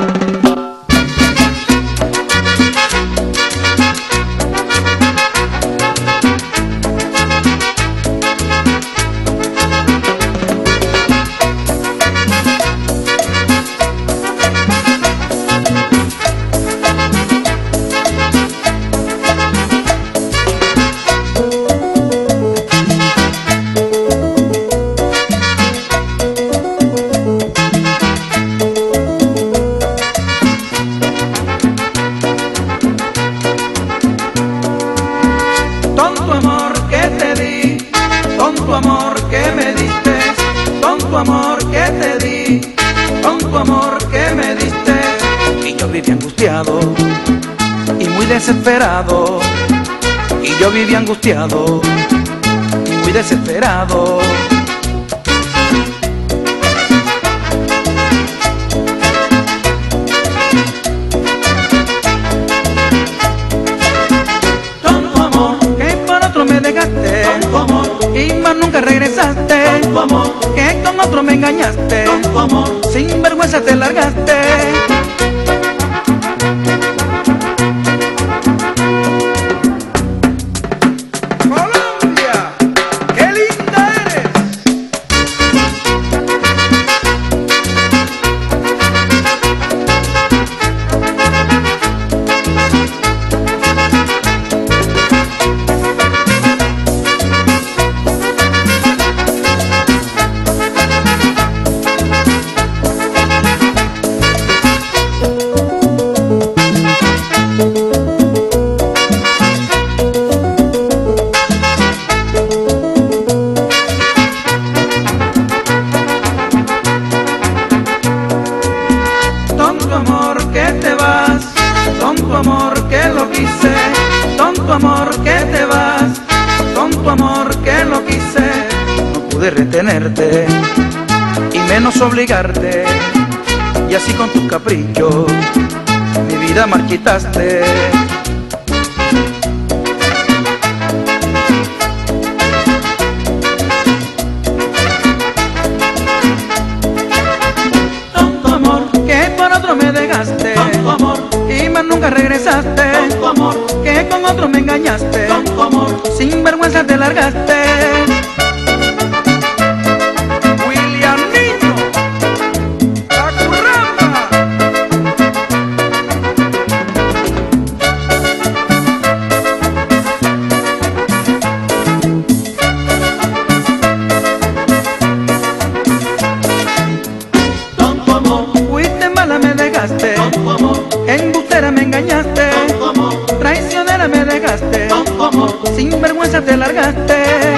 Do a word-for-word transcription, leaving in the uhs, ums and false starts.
Tonto amor que te di, tonto amor que me diste, tonto amor que te di, tonto amor que me diste. Y yo vivía angustiado y muy desesperado, y yo vivía angustiado y muy desesperado. Me dejaste, tonto amor, y más nunca regresaste, tonto amor, que con otro me engañaste, tonto amor, sin vergüenza te largaste. Colombia, qué linda eres. Tonto amor que te vas, tonto amor que lo quise, tonto amor que te vas, tonto amor que lo quise. No pude retenerte y menos obligarte, y así con tus caprichos mi vida marchitaste. Me dejaste, tonto amor, y más nunca regresaste, tonto amor, que con otro me engañaste, tonto amor, sin vergüenza te largaste. William Niño, la curramba. tonto amor, Fuiste mala, me dejaste, tonto amor, embustera me engañaste, tonto amor, traicionera me dejaste, tonto amor, sin vergüenza te largaste.